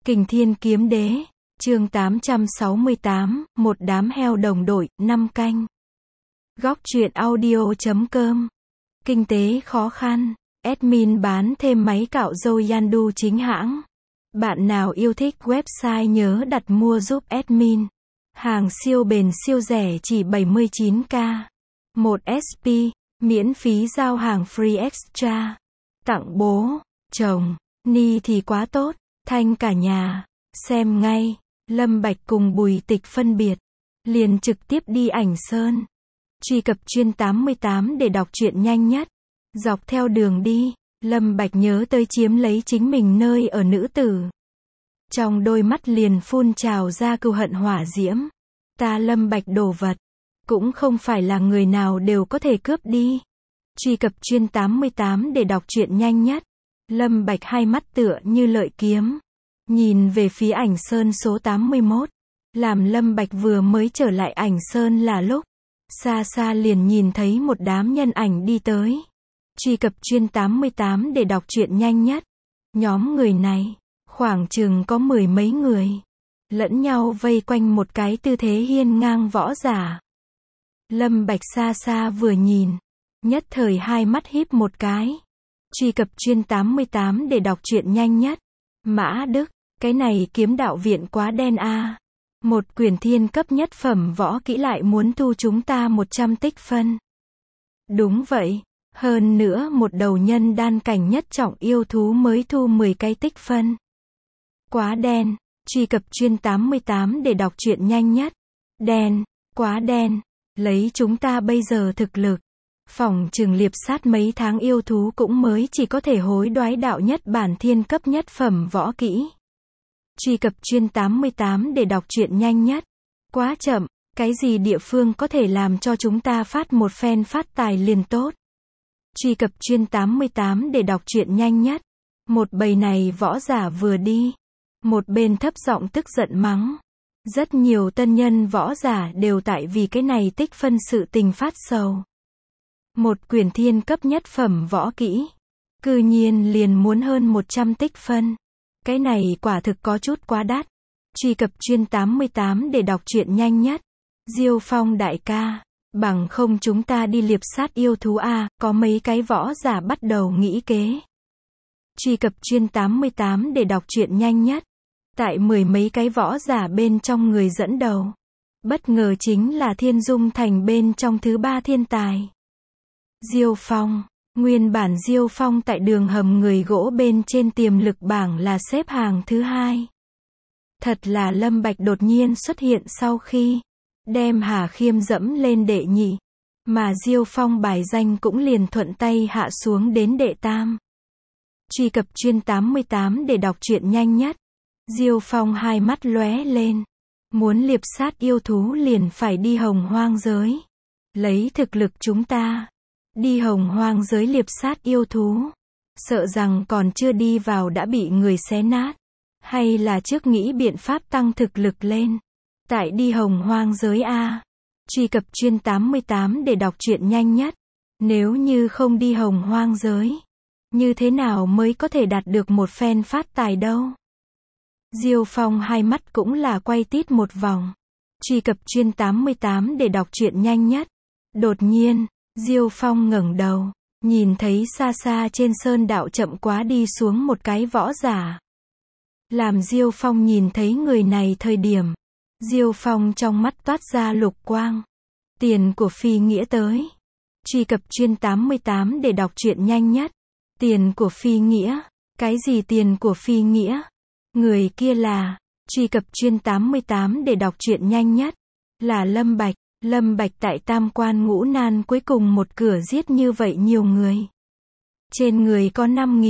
Kình Thiên Kiếm Đế, chương 868, một đám heo đồng đội, 5 canh. Góc truyện audio.com. Kinh tế khó khăn, admin bán thêm máy cạo râu Yandu chính hãng. Bạn nào yêu thích website nhớ đặt mua giúp admin. Hàng siêu bền siêu rẻ chỉ 79k. 1 SP, miễn phí giao hàng free extra. Tặng bố, chồng, ni thì quá tốt. Thanh cả nhà, xem ngay, Lâm Bạch cùng Bùi Tịch phân biệt, liền trực tiếp đi Ảnh Sơn. Truy cập chuyên 88 để đọc truyện nhanh nhất. Dọc theo đường đi, Lâm Bạch nhớ tới chiếm lấy chính mình nơi ở nữ tử. Trong đôi mắt liền phun trào ra cừu hận hỏa diễm. Ta Lâm Bạch đồ vật, cũng không phải là người nào đều có thể cướp đi. Truy cập chuyên 88 để đọc truyện nhanh nhất. Lâm Bạch hai mắt tựa như lợi kiếm, nhìn về phía Ảnh Sơn số 81. Làm Lâm Bạch vừa mới trở lại Ảnh Sơn là lúc, xa xa liền nhìn thấy một đám nhân ảnh đi tới. Truy cập chuyên 88 để đọc truyện nhanh nhất. Nhóm người này, khoảng chừng có 10 mấy người, lẫn nhau vây quanh một cái tư thế hiên ngang võ giả. Lâm Bạch xa xa vừa nhìn, nhất thời hai mắt híp một cái. Truy cập chuyên 88 để đọc truyện nhanh nhất. Mã Đức, cái này kiếm đạo viện quá đen a. Một quyển thiên cấp nhất phẩm võ kỹ lại muốn thu chúng ta 100 tích phân. Đúng vậy, hơn nữa một đầu nhân đan cảnh nhất trọng yêu thú mới thu 10 cái tích phân. Quá đen. Truy cập chuyên 88 để đọc truyện nhanh nhất. Đen, quá đen. Lấy chúng ta bây giờ thực lực, phỏng chừng liệp sát mấy tháng yêu thú cũng mới chỉ có thể hối đoái đạo nhất bản thiên cấp nhất phẩm võ kỹ. Truy cập chuyên 88 để đọc truyện nhanh nhất. Quá chậm, cái gì địa phương có thể làm cho chúng ta phát một phen phát tài liền tốt. Truy cập chuyên 88 để đọc truyện nhanh nhất. Một bầy này võ giả vừa đi, một bên thấp giọng tức giận mắng. Rất nhiều tân nhân võ giả đều tại vì cái này tích phân sự tình phát sầu. Một quyển thiên cấp nhất phẩm võ kỹ, cư nhiên liền muốn hơn 100 tích phân. Cái này quả thực có chút quá đắt. Truy cập chuyên 88 để đọc truyện nhanh nhất. Diêu Phong đại ca, bằng không chúng ta đi liệp sát yêu thú a. Có mấy cái võ giả bắt đầu nghĩ kế. Truy cập chuyên 88 để đọc truyện nhanh nhất. Tại 10 mấy cái võ giả bên trong người dẫn đầu, bất ngờ chính là Thiên Dung Thành bên trong thứ 3 thiên tài. Diêu Phong. Nguyên bản Diêu Phong tại đường hầm người gỗ bên trên tiềm lực bảng là xếp hàng thứ 2. Thật là Lâm Bạch đột nhiên xuất hiện sau khi đem Hà Khiêm dẫm lên đệ nhị, mà Diêu Phong bài danh cũng liền thuận tay hạ xuống đến đệ tam. Truy cập chuyên 88 để đọc truyện nhanh nhất. Diêu Phong hai mắt lóe lên, muốn liệp sát yêu thú liền phải đi hồng hoang giới. Lấy thực lực chúng ta, đi hồng hoang giới liệp sát yêu thú, sợ rằng còn chưa đi vào đã bị người xé nát. Hay là trước nghĩ biện pháp tăng thực lực lên. Tại đi hồng hoang giới a. Truy cập chuyên 88 để đọc truyện nhanh nhất. Nếu như không đi hồng hoang giới, như thế nào mới có thể đạt được một phen phát tài đâu. Diêu Phong hai mắt cũng là quay tít một vòng. Truy cập chuyên 88 để đọc truyện nhanh nhất. Đột nhiên, Diêu Phong ngẩng đầu, nhìn thấy xa xa trên sơn đạo chậm quá đi xuống một cái võ giả. Làm Diêu Phong nhìn thấy người này thời điểm, Diêu Phong trong mắt toát ra lục quang. Tiền của Phi Nghĩa tới. Truy cập chuyên 88 để đọc truyện nhanh nhất. Tiền của Phi Nghĩa? Cái gì tiền của Phi Nghĩa? Người kia là, truy cập chuyên 88 để đọc truyện nhanh nhất. Là Lâm Bạch. Lâm Bạch tại tam quan ngũ nan cuối cùng một cửa giết như vậy nhiều người. Trên người có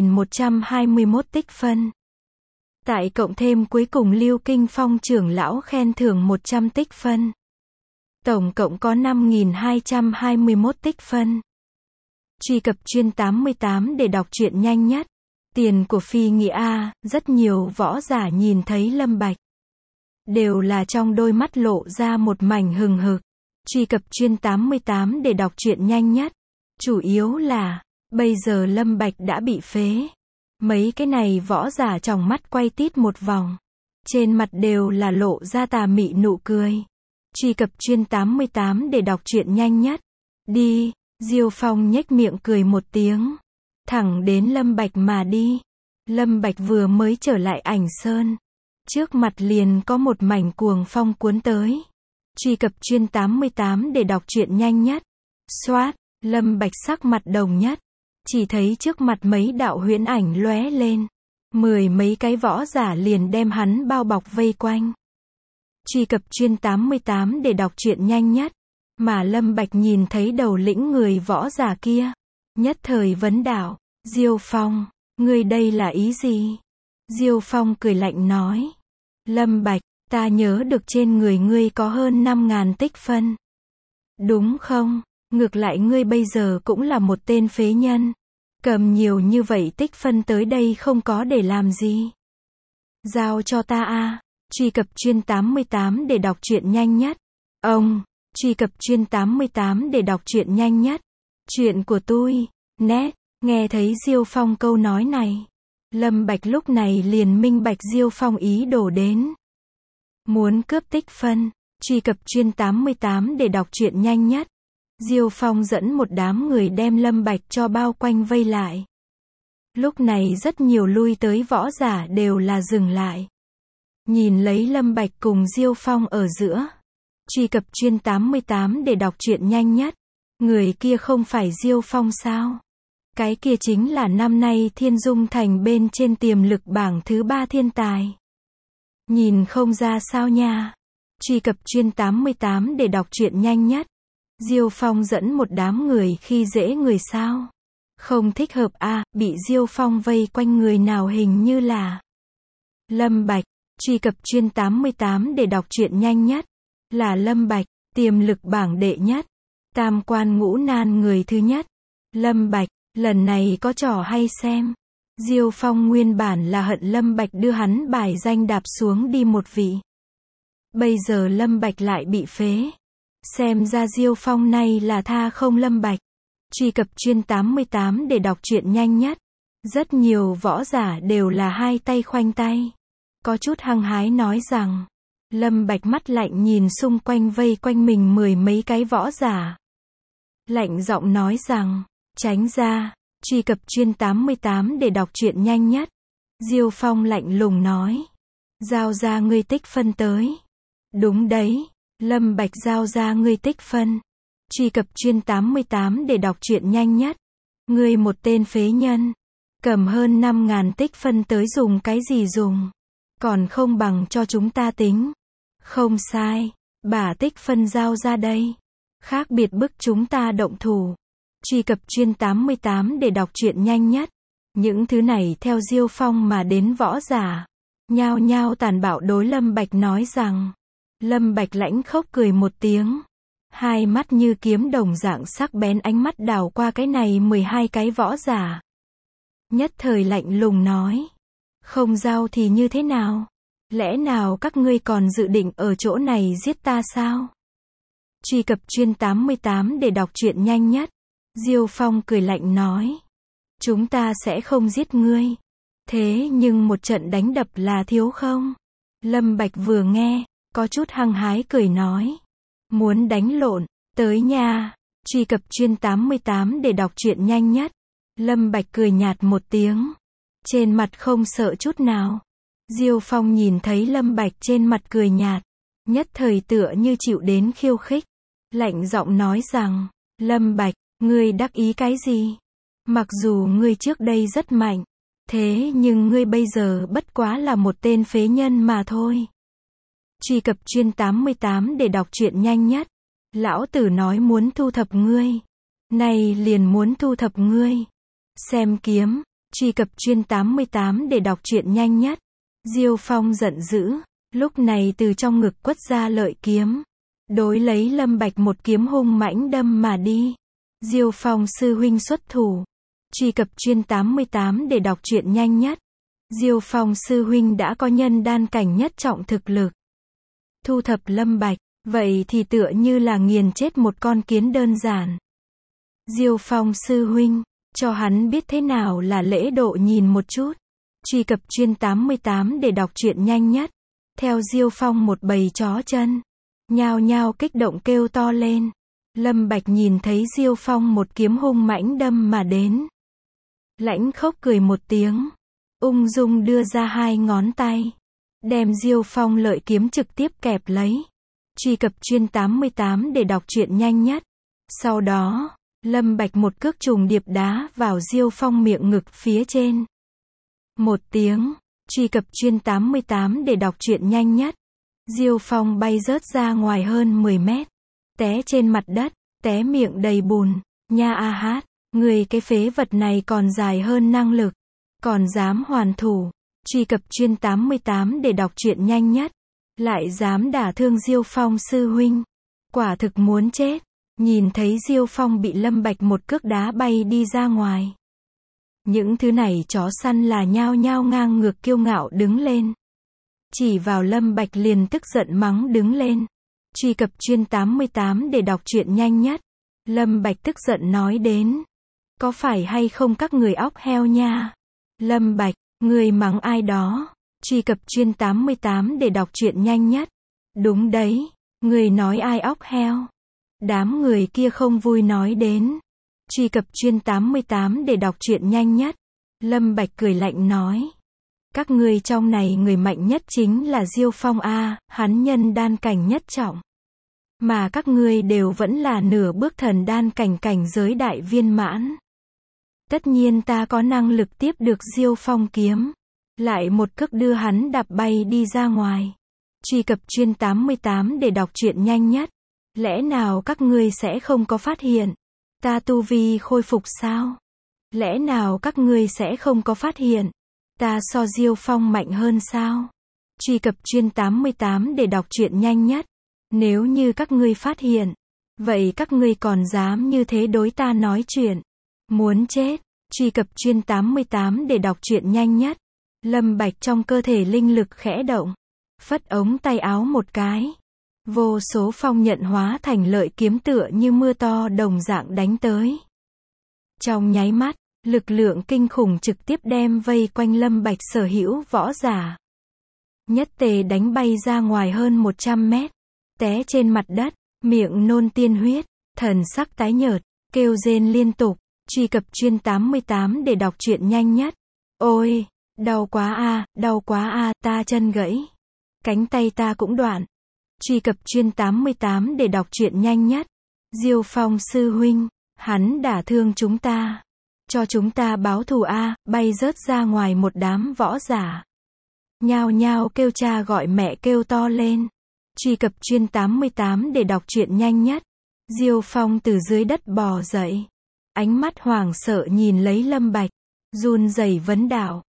5.121 tích phân. Tại cộng thêm cuối cùng Lưu Kinh Phong trưởng lão khen thưởng 100 tích phân. Tổng cộng có 5.221 tích phân. Truy cập chuyên 88 để đọc truyện nhanh nhất. Tiền của Phi Nghĩa a. Rất nhiều võ giả nhìn thấy Lâm Bạch, đều là trong đôi mắt lộ ra một mảnh hừng hực. Truy cập chuyên 88 để đọc truyện nhanh nhất. Chủ yếu là, bây giờ Lâm Bạch đã bị phế. Mấy cái này võ giả tròng mắt quay tít một vòng. Trên mặt đều là lộ ra tà mị nụ cười. Truy cập chuyên 88 để đọc truyện nhanh nhất. Đi, Diêu Phong nhếch miệng cười một tiếng. Thẳng đến Lâm Bạch mà đi. Lâm Bạch vừa mới trở lại Ảnh Sơn. Trước mặt liền có một mảnh cuồng phong cuốn tới. Truy cập chuyên 88 để đọc truyện nhanh nhất. Xoát, Lâm Bạch sắc mặt đồng nhất. Chỉ thấy trước mặt mấy đạo huyễn ảnh lóe lên. 10 mấy cái võ giả liền đem hắn bao bọc vây quanh. Truy cập chuyên 88 để đọc truyện nhanh nhất. Mà Lâm Bạch nhìn thấy đầu lĩnh người võ giả kia. Nhất thời vấn đạo, Diêu Phong, ngươi đây là ý gì? Diêu Phong cười lạnh nói. Lâm Bạch, ta nhớ được trên người ngươi có hơn 5.000 tích phân. Đúng không? Ngược lại ngươi bây giờ cũng là một tên phế nhân. Cầm nhiều như vậy tích phân tới đây không có để làm gì. Giao cho ta a. Truy cập chuyên 88 để đọc truyện nhanh nhất. Truy cập chuyên 88 để đọc truyện nhanh nhất. Chuyện của tôi, nét. Nghe thấy Diêu Phong câu nói này. Lâm Bạch lúc này liền minh bạch Diêu Phong ý đồ đến. Muốn cướp tích phân. Truy cập chuyên 88 để đọc truyện nhanh nhất. Diêu Phong dẫn một đám người đem Lâm Bạch cho bao quanh vây lại. Lúc này rất nhiều lui tới võ giả đều là dừng lại. Nhìn lấy Lâm Bạch cùng Diêu Phong ở giữa. Truy cập chuyên 88 để đọc truyện nhanh nhất. Người kia không phải Diêu Phong sao? Cái kia chính là năm nay Thiên Dung Thành bên trên tiềm lực bảng thứ 3 thiên tài. Nhìn không ra sao nha. Truy cập chuyên 88 để đọc truyện nhanh nhất. Diêu Phong dẫn một đám người khi dễ người sao? Không thích hợp a. Bị Diêu Phong vây quanh người nào hình như là Lâm Bạch. Truy cập chuyên 88 để đọc truyện nhanh nhất. Là Lâm Bạch, tiềm lực bảng đệ nhất. Tam quan ngũ nan người thứ nhất. Lâm Bạch, lần này có trò hay xem. Diêu Phong nguyên bản là hận Lâm Bạch đưa hắn bài danh đạp xuống đi một vị. Bây giờ Lâm Bạch lại bị phế. Xem ra Diêu Phong này là tha không Lâm Bạch. Truy cập chuyên 88 để đọc truyện nhanh nhất. Rất nhiều võ giả đều là hai tay khoanh tay. Có chút hăng hái nói rằng. Lâm Bạch mắt lạnh nhìn xung quanh vây quanh mình 10 mấy cái võ giả. Lạnh giọng nói rằng. Tránh ra. Truy cập chuyên 88 để đọc truyện nhanh nhất. Diêu Phong lạnh lùng nói. Giao ra ngươi tích phân tới. Đúng đấy. Lâm Bạch giao ra ngươi tích phân. Truy cập chuyên 88 để đọc truyện nhanh nhất. Ngươi một tên phế nhân. Cầm hơn 5.000 tích phân tới dùng cái gì dùng. Còn không bằng cho chúng ta tính. Không sai. Bả tích phân giao ra đây. Khác biệt bức chúng ta động thủ. Truy cập chuyên 88 để đọc truyện nhanh nhất. Những thứ này theo Diêu Phong mà đến võ giả. Nhao nhao tàn bạo đối Lâm Bạch nói rằng. Lâm Bạch lãnh khốc cười một tiếng. Hai mắt như kiếm đồng dạng sắc bén ánh mắt đảo qua cái này 12 cái võ giả. Nhất thời lạnh lùng nói. Không giao thì như thế nào? Lẽ nào các ngươi còn dự định ở chỗ này giết ta sao? Truy cập chuyên 88 để đọc truyện nhanh nhất. Diêu Phong cười lạnh nói. Chúng ta sẽ không giết ngươi. Thế nhưng một trận đánh đập là thiếu không? Lâm Bạch vừa nghe, có chút hăng hái cười nói. Muốn đánh lộn, tới nha. Truy cập chuyên 88 để đọc truyện nhanh nhất. Lâm Bạch cười nhạt một tiếng. Trên mặt không sợ chút nào. Diêu Phong nhìn thấy Lâm Bạch trên mặt cười nhạt. Nhất thời tựa như chịu đến khiêu khích. Lạnh giọng nói rằng. Lâm Bạch, ngươi đắc ý cái gì? Mặc dù ngươi trước đây rất mạnh. Thế nhưng ngươi bây giờ bất quá là một tên phế nhân mà thôi. Truy cập chuyên 88 để đọc truyện nhanh nhất. Lão tử nói muốn thu thập ngươi. Này liền muốn thu thập ngươi. Xem kiếm. Truy cập chuyên 88 để đọc truyện nhanh nhất. Diêu Phong giận dữ. Lúc này từ trong ngực quất ra lợi kiếm. Đối lấy Lâm Bạch một kiếm hung mãnh đâm mà đi. Diêu Phong sư huynh xuất thủ. Truy cập chuyên 88 để đọc truyện nhanh nhất. Diêu Phong sư huynh đã có nhân đan cảnh nhất trọng thực lực. Thu thập Lâm Bạch, vậy thì tựa như là nghiền chết một con kiến đơn giản. Diêu Phong sư huynh, Cho hắn biết thế nào là lễ độ nhìn một chút. Truy cập chuyên 88 để đọc truyện nhanh nhất. Theo Diêu Phong một bầy chó chân. Nhao nhao kích động kêu to lên. Lâm Bạch nhìn thấy Diêu Phong một kiếm hung mãnh đâm mà đến. Lãnh Khốc cười một tiếng. Ung dung đưa ra 2 ngón tay. Đem Diêu Phong lợi kiếm trực tiếp kẹp lấy. Truy cập chuyên 88 để đọc truyện nhanh nhất. Sau đó, Lâm Bạch một cước trùng điệp đá vào Diêu Phong miệng ngực phía trên. Một tiếng, truy cập chuyên 88 để đọc truyện nhanh nhất. Diêu Phong bay rớt ra ngoài hơn 10 mét. Té trên mặt đất, té miệng đầy bùn. Nha a hát, người cái phế vật này còn dài hơn năng lực. Còn dám hoàn thủ. Truy cập chuyên 88 để đọc truyện nhanh nhất. Lại dám đả thương Diêu Phong sư huynh. Quả thực muốn chết. Nhìn thấy Diêu Phong bị Lâm Bạch một cước đá bay đi ra ngoài. Những thứ này chó săn là nhao nhao ngang ngược kiêu ngạo đứng lên. Chỉ vào Lâm Bạch liền tức giận mắng đứng lên. Truy cập chuyên 88 để đọc truyện nhanh nhất. Lâm Bạch tức giận nói đến. Có phải hay không các người óc heo nha? Lâm Bạch, người mắng ai đó? Truy cập chuyên 88 để đọc truyện nhanh nhất. Đúng đấy, người nói ai óc heo? Đám người kia không vui nói đến. Truy cập chuyên 88 để đọc truyện nhanh nhất. Lâm Bạch cười lạnh nói. Các ngươi trong này người mạnh nhất chính là Diêu Phong a, hắn nhân đan cảnh nhất trọng. Mà các ngươi đều vẫn là nửa bước thần đan cảnh cảnh giới đại viên mãn. Tất nhiên ta có năng lực tiếp được Diêu Phong kiếm. Lại một cước đưa hắn đạp bay đi ra ngoài. Truy cập chuyên 88 để đọc truyện nhanh nhất. Lẽ nào các ngươi sẽ không có phát hiện? Ta tu vi khôi phục sao? Lẽ nào các ngươi sẽ không có phát hiện? Ta so Diêu Phong mạnh hơn sao? Truy cập chuyên 88 để đọc truyện nhanh nhất. Nếu như các ngươi phát hiện, vậy các ngươi còn dám như thế đối ta nói chuyện? Muốn chết. Truy cập chuyên 88 để đọc truyện nhanh nhất. Lâm Bạch trong cơ thể linh lực khẽ động. Phất ống tay áo một cái. Vô số phong nhận hóa thành lợi kiếm tựa như mưa to đồng dạng đánh tới. Trong nháy mắt, lực lượng kinh khủng trực tiếp đem vây quanh Lâm Bạch sở hữu võ giả. Nhất tề đánh bay ra ngoài hơn 100 mét. Té trên mặt đất, miệng nôn tiên huyết, thần sắc tái nhợt, kêu rên liên tục. Truy cập chuyên 88 để đọc truyện nhanh nhất. Ôi, đau quá a, ta chân gãy. Cánh tay ta cũng đoạn. Truy cập chuyên 88 để đọc truyện nhanh nhất. Diêu Phong sư huynh, hắn đả thương chúng ta. Cho chúng ta báo thù a, bay rớt ra ngoài một đám võ giả. Nhao nhao kêu cha gọi mẹ kêu to lên. Truy cập chuyên 88 để đọc truyện nhanh nhất. Diêu Phong từ dưới đất bò dậy. Ánh mắt hoảng sợ nhìn lấy Lâm Bạch. Run rẩy vấn đạo.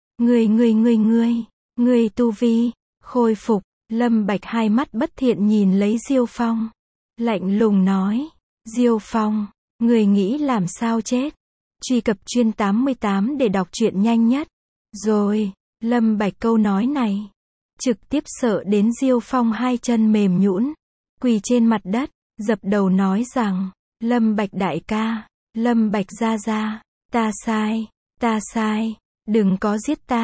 Ngươi tu vi, khôi phục. Lâm Bạch hai mắt bất thiện nhìn lấy Diêu Phong. Lạnh lùng nói. Diêu Phong, ngươi nghĩ làm sao chết? Truy cập chuyên 88 để đọc truyện nhanh nhất. Rồi, Lâm Bạch câu nói này. Trực tiếp sợ đến Diêu Phong hai chân mềm nhũn. Quỳ trên mặt đất, dập đầu nói rằng. Lâm Bạch đại ca, Lâm Bạch gia gia, ta sai, đừng có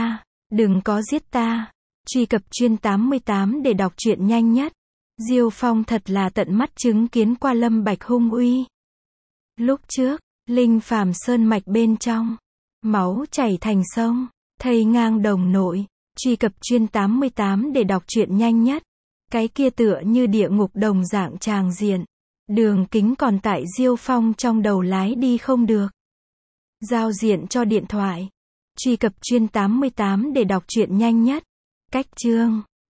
giết ta. Truy cập chuyên 88 để đọc truyện nhanh nhất. Diêu Phong thật là tận mắt chứng kiến qua Lâm Bạch hung uy. Lúc trước, Linh Phàm sơn mạch bên trong, máu chảy thành sông, thây ngang đồng nội. Truy cập chuyên 88 để đọc truyện nhanh nhất. Cái kia tựa như địa ngục đồng dạng tràng diện. Đường Kính còn tại Diêu Phong trong đầu lái đi không được. Giao diện cho điện thoại. Truy cập chuyên 88 để đọc truyện nhanh nhất. Cách chương